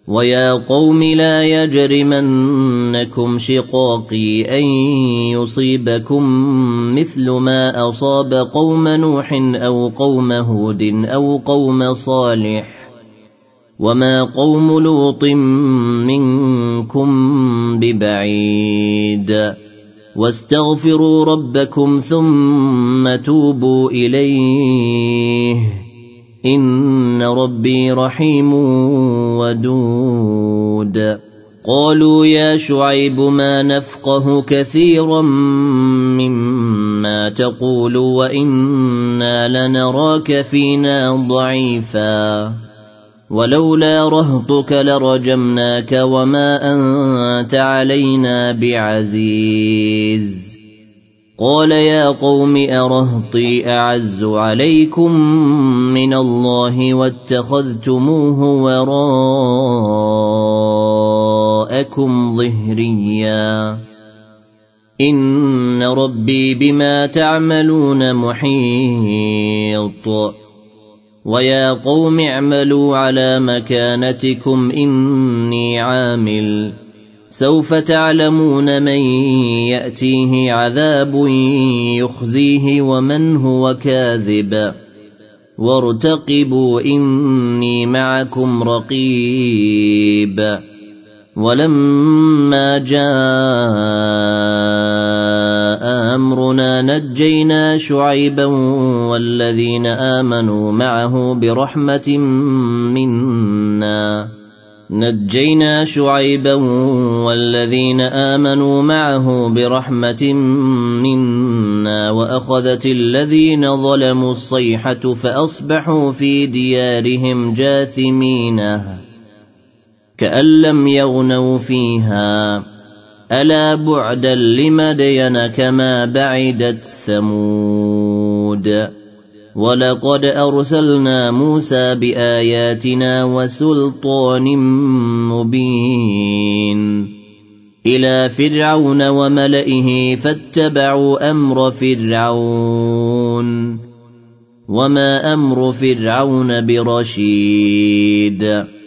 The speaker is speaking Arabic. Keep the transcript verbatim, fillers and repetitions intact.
ويا قوم لا يجرمنكم شقاقي أن يصيبكم مثل ما أصاب قوم نوح أو قوم هود أو قوم صالح وما قوم لوط منكم ببعيد واستغفروا ربكم ثم توبوا إليه إن ربي رحيم ودود قالوا يا شعيب ما نفقه كثيرا مما تقول وإنا لنراك فينا ضعيفا ولولا رهطك لرجمناك وما أنت علينا بعزيز قال يا قوم أرهطي أعز عليكم من الله واتخذتموه وراءكم ظهريا إن ربي بما تعملون محيط ويا قوم اعملوا على مكانتكم إني عامل سوف تعلمون من يأتيه عذاب يخزيه ومن هو كاذب وارتقبوا إني معكم رقيب ولما جاء أمرنا نجينا شعيبا والذين آمنوا معه برحمة منا نجينا شعيبا والذين آمنوا معه برحمة منا وأخذت الذين ظلموا الصيحة فأصبحوا في ديارهم جاثمين كأن لم يغنوا فيها ألا بعدا لمدين كما بعدت ثمود ولقد أرسلنا موسى بآياتنا وسلطان مبين إلى فرعون وملئه فاتبعوا أمر فرعون وما أمر فرعون برشيد